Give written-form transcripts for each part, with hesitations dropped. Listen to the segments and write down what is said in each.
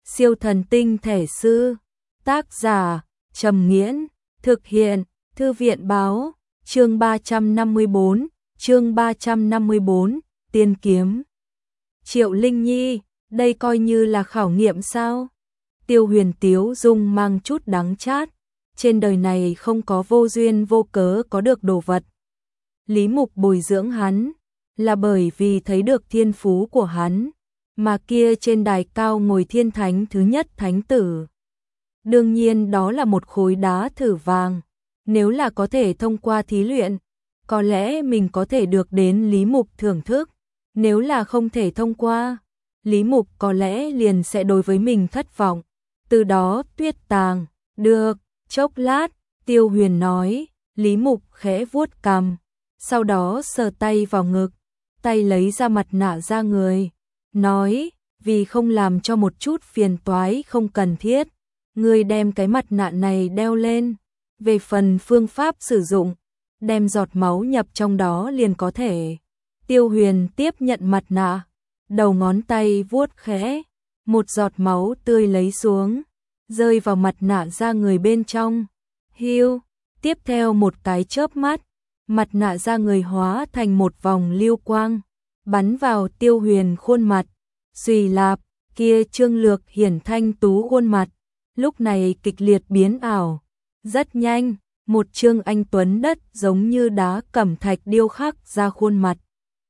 Siêu thần tinh thể sư. Tác giả Trầm Nghiễn. Thực hiện Thư viện báo. Chương 354, Tiên kiếm. Triệu Linh Nhi, đây coi như là khảo nghiệm sao? Tiêu Huyền tiếu dung mang chút đắng chát. Trên đời này không có vô duyên vô cớ có được đồ vật. Lý Mục bồi dưỡng hắn là bởi vì thấy được thiên phú của hắn, mà kia trên đài cao ngồi thiên thánh thứ nhất thánh tử. Đương nhiên đó là một khối đá thử vàng, nếu là có thể thông qua thí luyện, có lẽ mình có thể được đến Lý Mục thưởng thức, nếu là không thể thông qua, Lý Mục có lẽ liền sẽ đối với mình thất vọng, từ đó tuyết tàng. Được, chốc lát, Tiêu Huyền nói. Lý Mục khẽ vuốt cằm, sau đó sờ tay vào ngực, tay lấy ra mặt nạ ra người, nói, vì không làm cho một chút phiền toái không cần thiết, ngươi đem cái mặt nạ này đeo lên, về phần phương pháp sử dụng, đem giọt máu nhập trong đó liền có thể. Tiêu Huyền tiếp nhận mặt nạ, đầu ngón tay vuốt khẽ, một giọt máu tươi lấy xuống, rơi vào mặt nạ ra người bên trong. Hiu, tiếp theo một cái chớp mắt, mặt nạ ra người hóa thành một vòng lưu quang, bắn vào Tiêu Huyền khuôn mặt. Xùy lạp, kia Trương Lược hiển thanh tú khuôn mặt, lúc này kịch liệt biến ảo. Rất nhanh, một Trương anh tuấn đất giống như đá cẩm thạch điêu khắc ra khuôn mặt.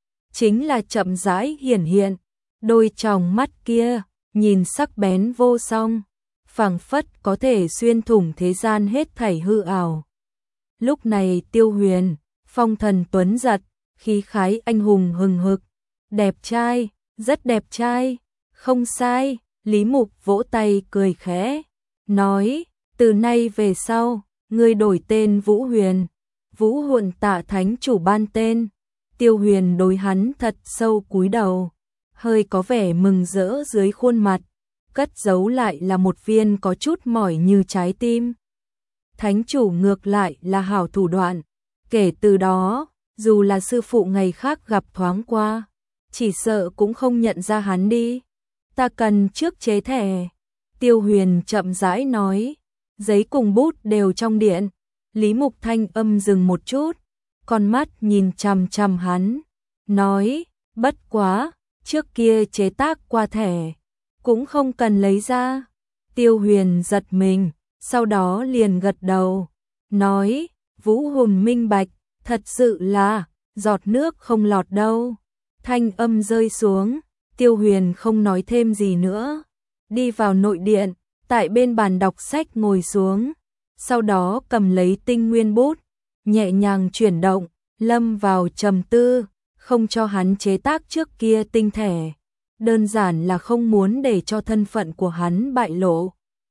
Chính là chậm rãi hiển hiện, đôi tròng mắt kia, nhìn sắc bén vô song, phảng phất có thể xuyên thủng thế gian hết thảy hư ảo. Lúc này Tiêu Huyền, phong thần tuấn giật, khí khái anh hùng hừng hực, đẹp trai, rất đẹp trai, không sai. Lý Mục vỗ tay cười khẽ, nói, từ nay về sau, ngươi đổi tên Vũ Huyền, Vũ Hồn tạ thánh chủ ban tên. Tiêu Huyền đối hắn thật sâu cúi đầu, hơi có vẻ mừng rỡ dưới khuôn mặt, cất giấu lại là một viên có chút mỏi như trái tim. Thánh chủ ngược lại là hảo thủ đoạn, kể từ đó, dù là sư phụ ngày khác gặp thoáng qua, chỉ sợ cũng không nhận ra hắn đi. Ta cần trước chế thẻ. Tiêu Huyền chậm rãi nói, giấy cùng bút đều trong điện. Lý Mục thanh âm dừng một chút, con mắt nhìn chằm chằm hắn, nói, bất quá, trước kia chế tác qua thẻ, cũng không cần lấy ra. Tiêu Huyền giật mình, sau đó liền gật đầu, nói, Vũ Hồn minh bạch, thật sự là, giọt nước không lọt đâu. Thanh âm rơi xuống, Tiêu Huyền không nói thêm gì nữa, đi vào nội điện, tại bên bàn đọc sách ngồi xuống, sau đó cầm lấy tinh nguyên bút, nhẹ nhàng chuyển động, lâm vào trầm tư, không cho hắn chế tác trước kia tinh thể, đơn giản là không muốn để cho thân phận của hắn bại lộ.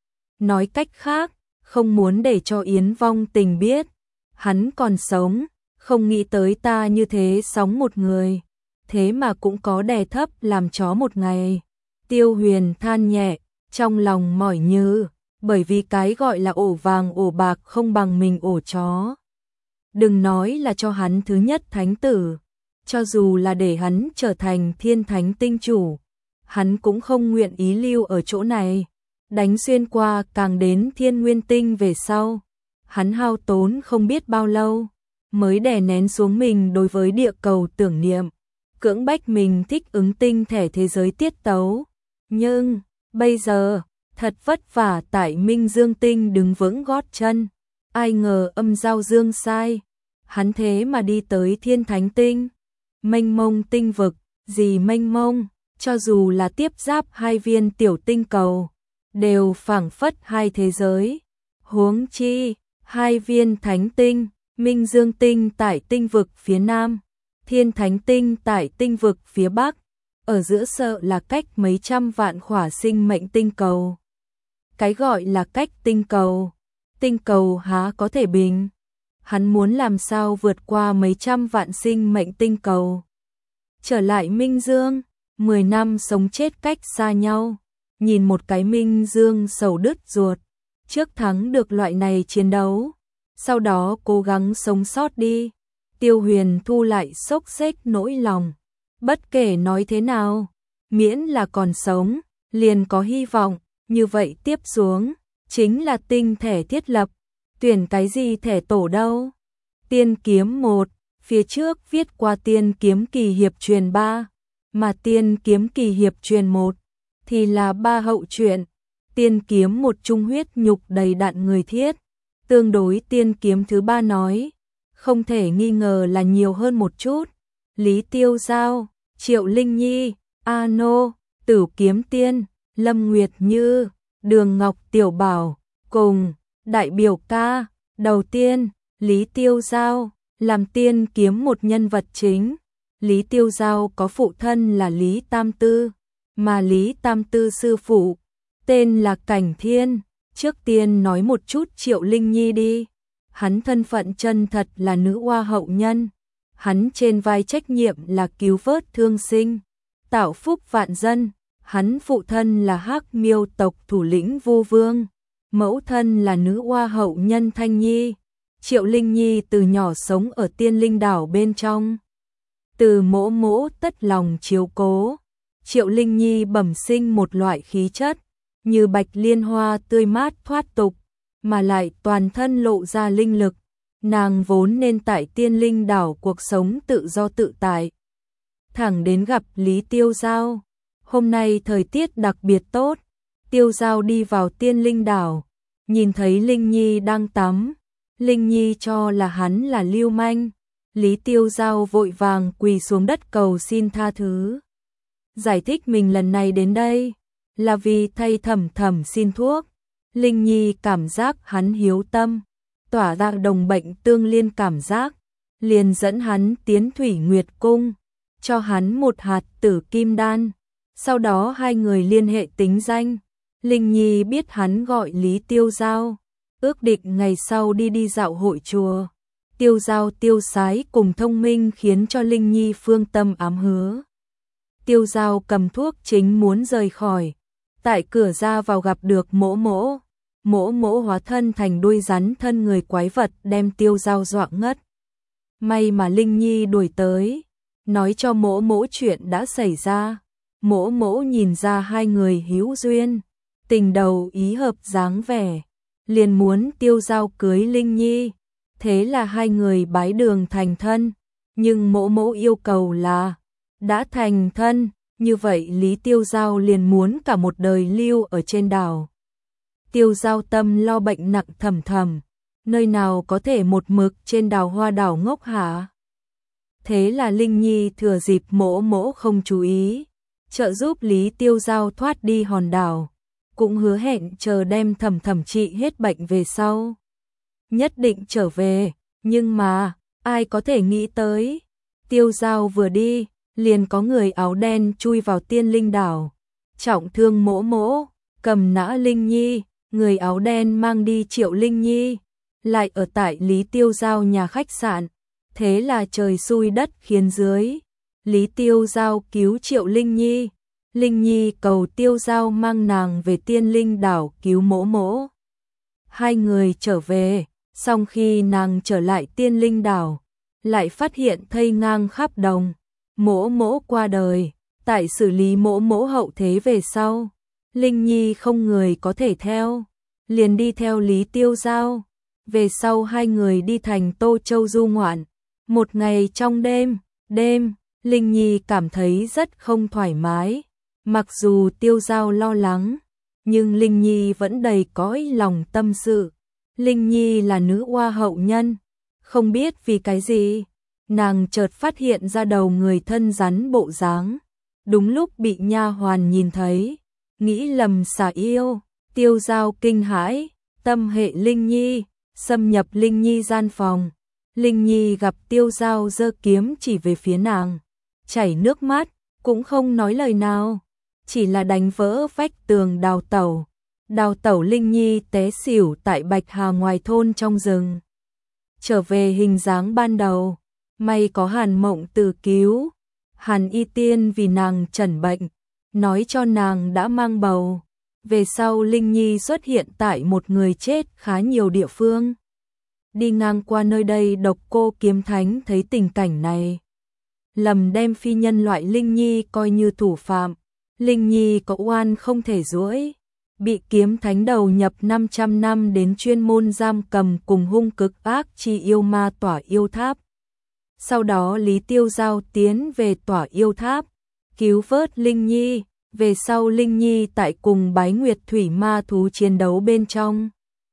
Nói cách khác, không muốn để cho Yến Vong Tình biết, hắn còn sống, không nghĩ tới ta như thế sóng một người, thế mà cũng có đè thấp làm chó một ngày. Tiêu Huyền than nhẹ, trong lòng mỏi như, bởi vì cái gọi là ổ vàng ổ bạc không bằng mình ổ chó. Đừng nói là cho hắn thứ nhất thánh tử, cho dù là để hắn trở thành thiên thánh tinh chủ, hắn cũng không nguyện ý lưu ở chỗ này. Đánh xuyên qua càng đến thiên nguyên tinh về sau, hắn hao tốn không biết bao lâu, mới đè nén xuống mình đối với địa cầu tưởng niệm, cưỡng bách mình thích ứng tinh thể thế giới tiết tấu. Nhưng, bây giờ, thật vất vả tại Minh Dương Tinh đứng vững gót chân, ai ngờ âm giao dương sai, hắn thế mà đi tới thiên thánh tinh. Mênh mông tinh vực, gì mênh mông, cho dù là tiếp giáp hai viên tiểu tinh cầu, đều phảng phất hai thế giới. Huống chi, hai viên thánh tinh, Minh Dương Tinh tại tinh vực phía nam, Thiên Thánh Tinh tại tinh vực phía bắc, ở giữa sợ là cách mấy trăm vạn khỏa sinh mệnh tinh cầu. Cái gọi là cách tinh cầu há có thể bình. Hắn muốn làm sao vượt qua mấy trăm vạn sinh mệnh tinh cầu. Trở lại Minh Dương, 10 năm sống chết cách xa nhau, nhìn một cái Minh Dương sầu đứt ruột, trước thắng được loại này chiến đấu, sau đó cố gắng sống sót đi. Tiêu Huyền thu lại xốc xếch nỗi lòng, bất kể nói thế nào, miễn là còn sống, liền có hy vọng, như vậy tiếp xuống, chính là tinh thẻ thiết lập, tuyển cái gì thẻ tổ đâu? Tiên kiếm 1, phía trước viết qua tiên kiếm kỳ hiệp truyền 3, mà tiên kiếm kỳ hiệp truyền 1 thì là 3 hậu truyện, tiên kiếm 1 trung huyết nhục đầy đặn người thiết, tương đối tiên kiếm thứ 3 nói, không thể nghi ngờ là nhiều hơn một chút. Lý Tiêu Giao, Triệu Linh Nhi, A Nô, Tử Kiếm Tiên, Lâm Nguyệt Như, Đường Ngọc Tiểu Bảo, cùng đại biểu ca. Đầu tiên, Lý Tiêu Giao làm tiên kiếm một nhân vật chính. Lý Tiêu Giao có phụ thân là Lý Tam Tư, mà Lý Tam Tư sư phụ tên là Cảnh Thiên. Trước tiên nói một chút Triệu Linh Nhi đi. Hắn thân phận chân thật là nữ hoa hậu nhân. Hắn trên vai trách nhiệm là cứu vớt thương sinh, tạo phúc vạn dân. Hắn phụ thân là Hắc Miêu tộc thủ lĩnh Vu Vương, mẫu thân là nữ hoa hậu nhân Thanh Nhi. Triệu Linh Nhi từ nhỏ sống ở Tiên Linh đảo bên trong. Từ mỗ mỗ tất lòng chiếu cố, Triệu Linh Nhi bẩm sinh một loại khí chất, như bạch liên hoa tươi mát thoát tục, mà lại toàn thân lộ ra linh lực. Nàng vốn nên tại Tiên Linh đảo cuộc sống tự do tự tại. Thẳng đến gặp Lý Tiêu Giao. Hôm nay thời tiết đặc biệt tốt, Tiêu Giao đi vào Tiên Linh đảo, nhìn thấy Linh Nhi đang tắm. Linh Nhi cho là hắn là lưu manh. Lý Tiêu Giao vội vàng quỳ xuống đất cầu xin tha thứ. Giải thích mình lần này đến đây là vì thay Thẩm Thẩm xin thuốc. Linh Nhi cảm giác hắn hiếu tâm, tỏa ra đồng bệnh tương liên cảm giác, liền dẫn hắn tiến Thủy Nguyệt Cung, cho hắn một hạt tử kim đan. Sau đó hai người liên hệ tính danh. Linh Nhi biết hắn gọi Lý Tiêu Giao, ước định ngày sau đi dạo hội chùa. Tiêu Giao tiêu sái cùng thông minh khiến cho Linh Nhi phương tâm ám hứa. Tiêu Giao cầm thuốc chính muốn rời khỏi, tại cửa ra vào gặp được mỗ mỗ. Mỗ mỗ hóa thân thành đuôi rắn thân người quái vật đem Tiêu Giao dọa ngất. May mà Linh Nhi đuổi tới, nói cho mỗ mỗ chuyện đã xảy ra. Mỗ mỗ nhìn ra hai người hữu duyên, tình đầu ý hợp dáng vẻ, liền muốn Tiêu Giao cưới Linh Nhi. Thế là hai người bái đường thành thân, nhưng mỗ mỗ yêu cầu là đã thành thân, như vậy Lý Tiêu Giao liền muốn cả một đời lưu ở trên đảo. Tiêu Giao tâm lo bệnh nặng thầm thầm, nơi nào có thể một mực trên đào hoa đảo ngốc hả? Thế là Linh Nhi thừa dịp mỗ mỗ không chú ý, trợ giúp Lý Tiêu Giao thoát đi hòn đảo, cũng hứa hẹn chờ đem Thẩm Thẩm trị hết bệnh về sau nhất định trở về. Nhưng mà ai có thể nghĩ tới, Tiêu Giao vừa đi, liền có người áo đen chui vào Tiên Linh đảo, trọng thương mỗ mỗ, cầm nã Linh Nhi. Người áo đen mang đi Triệu Linh Nhi, lại ở tại Lý Tiêu Giao nhà khách sạn. Thế là trời xui đất khiến dưới, Lý Tiêu Giao cứu Triệu Linh Nhi. Linh Nhi cầu Tiêu Giao mang nàng về Tiên Linh đảo cứu mỗ mỗ. Hai người trở về, song khi nàng trở lại Tiên Linh đảo, lại phát hiện thây ngang khắp đồng. Mỗ mỗ qua đời, tại xử lý mỗ mỗ hậu thế về sau, Linh Nhi không người có thể theo, liền đi theo Lý Tiêu Giao. Về sau hai người đi thành Tô Châu du ngoạn. Một ngày trong đêm, Linh Nhi cảm thấy rất không thoải mái. Mặc dù Tiêu Giao lo lắng, nhưng Linh Nhi vẫn đầy cõi lòng tâm sự. Linh Nhi là nữ hoa hậu nhân, không biết vì cái gì, nàng chợt phát hiện ra đầu người thân rắn bộ dáng. Đúng lúc bị nha hoàn nhìn thấy, nghĩ lầm xà yêu. Tiêu Giao kinh hãi, tâm hệ Linh Nhi, xâm nhập Linh Nhi gian phòng. Linh Nhi gặp Tiêu Giao giơ kiếm chỉ về phía nàng, chảy nước mắt, cũng không nói lời nào, chỉ là đánh vỡ vách tường đào tẩu. Đào tẩu Linh Nhi té xỉu tại Bạch Hà ngoài thôn trong rừng. Trở về hình dáng ban đầu, may có Hàn Mộng Từ cứu. Hàn Y Tiên vì nàng chẩn bệnh, nói cho nàng đã mang bầu. Về sau Linh Nhi xuất hiện tại một người chết khá nhiều địa phương. Đi ngang qua nơi đây Độc Cô Kiếm Thánh thấy tình cảnh này, lầm đem phi nhân loại Linh Nhi coi như thủ phạm. Linh Nhi có oan không thể duỗi, bị kiếm thánh đầu nhập 500 năm đến chuyên môn giam cầm cùng hung cực ác chi yêu ma tỏa yêu tháp. Sau đó Lý Tiêu Giao tiến về tỏa yêu tháp, cứu vớt Linh Nhi, về sau Linh Nhi tại cùng Bái Nguyệt Thủy Ma Thú chiến đấu bên trong.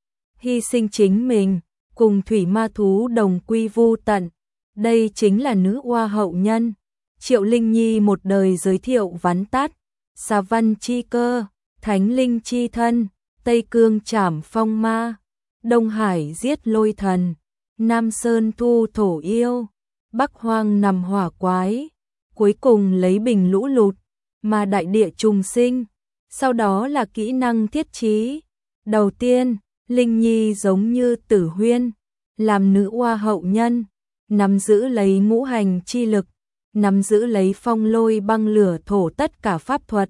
Hy sinh chính mình, cùng Thủy Ma Thú đồng quy vu tận, đây chính là nữ oa hậu nhân. Triệu Linh Nhi một đời giới thiệu vắn tắt, xà văn chi cơ, thánh linh chi thân, Tây Cương trảm phong ma, Đông Hải giết lôi thần, Nam Sơn thu thổ yêu, Bắc Hoang nằm hỏa quái, cuối cùng lấy bình lũ lụt, mà đại địa trùng sinh, sau đó là kỹ năng thiết trí. Đầu tiên, Linh Nhi giống như Tử Huyên, làm nữ oa hậu nhân, nắm giữ lấy ngũ hành chi lực, nắm giữ lấy phong lôi băng lửa thổ tất cả pháp thuật.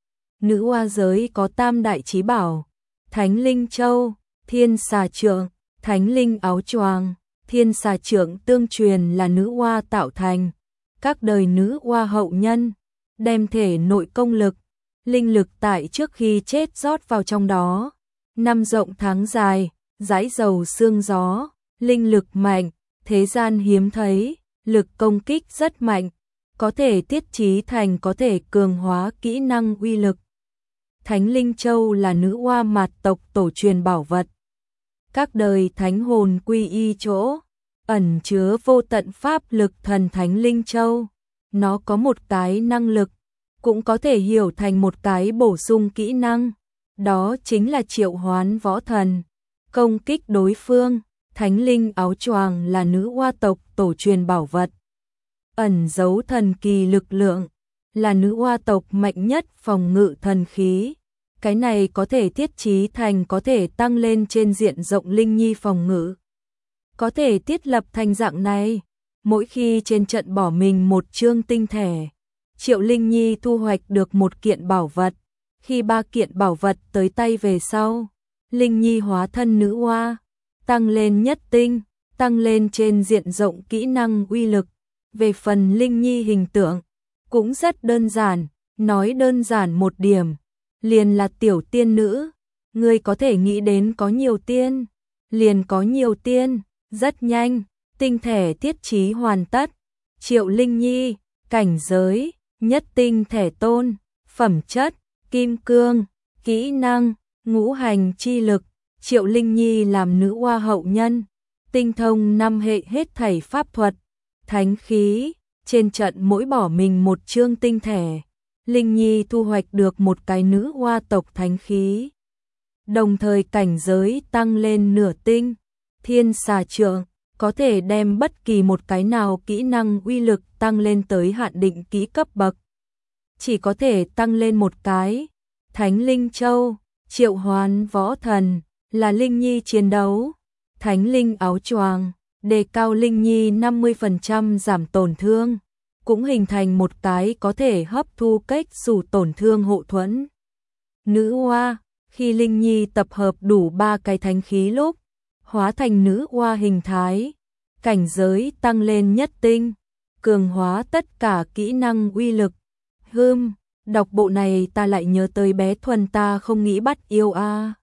Nữ oa giới có tam đại chí bảo, Thánh Linh Châu, Thiên Xà Trượng, Thánh Linh Áo Choàng. Thiên Xà Trượng tương truyền là nữ oa tạo thành, các đời nữ oa hậu nhân, đem thể nội công lực, linh lực tại trước khi chết rót vào trong đó. Năm rộng tháng dài, dãi dầu sương gió, linh lực mạnh, thế gian hiếm thấy, lực công kích rất mạnh, có thể tiết trí thành có thể cường hóa kỹ năng uy lực. Thánh Linh Châu là nữ oa mạt tộc tổ truyền bảo vật. Các đời thánh hồn quy y chỗ, ẩn chứa vô tận pháp lực thần Thánh Linh Châu. Nó có một cái năng lực, cũng có thể hiểu thành một cái bổ sung kỹ năng. Đó chính là triệu hoán võ thần, công kích đối phương. Thánh Linh Áo Choàng là nữ oa tộc tổ truyền bảo vật, ẩn giấu thần kỳ lực lượng, là nữ oa tộc mạnh nhất phòng ngự thần khí. Cái này có thể thiết trí thành có thể tăng lên trên diện rộng Linh Nhi phòng ngự. Có thể thiết lập thành dạng này, mỗi khi trên trận bỏ mình một chương tinh thể, Triệu Linh Nhi thu hoạch được một kiện bảo vật. Khi 3 kiện bảo vật tới tay về sau, Linh Nhi hóa thân nữ oa, tăng lên nhất tinh, tăng lên trên diện rộng kỹ năng uy lực. Về phần Linh Nhi hình tượng, cũng rất đơn giản, nói đơn giản một điểm, liền là tiểu tiên nữ. Người có thể nghĩ đến có nhiều tiên, liền có nhiều tiên. Rất nhanh, tinh thể thiết trí hoàn tất. Triệu Linh Nhi, cảnh giới, nhất tinh thể tôn, phẩm chất, kim cương, kỹ năng, ngũ hành chi lực. Triệu Linh Nhi làm nữ oa hậu nhân, tinh thông 5 hệ hết thảy pháp thuật, thánh khí. Trên trận mỗi bỏ mình một chương tinh thể, Linh Nhi thu hoạch được một cái nữ oa tộc thánh khí. Đồng thời cảnh giới tăng lên nửa tinh. Thiên Xà Trượng có thể đem bất kỳ một cái nào kỹ năng uy lực tăng lên tới hạn định kỹ cấp bậc. Chỉ có thể tăng lên một cái. Thánh Linh Châu, triệu hoán võ thần, là Linh Nhi chiến đấu. Thánh Linh Áo Choàng, đề cao Linh Nhi 50% giảm tổn thương, cũng hình thành một cái có thể hấp thu cách xù tổn thương hộ thuẫn. Nữ oa, khi Linh Nhi tập hợp đủ 3 cái thánh khí lúc, hóa thành nữ oa hình thái, cảnh giới tăng lên nhất tinh, cường hóa tất cả kỹ năng uy lực. Đọc bộ này ta lại nhớ tới bé Thuần ta không nghĩ bắt yêu a.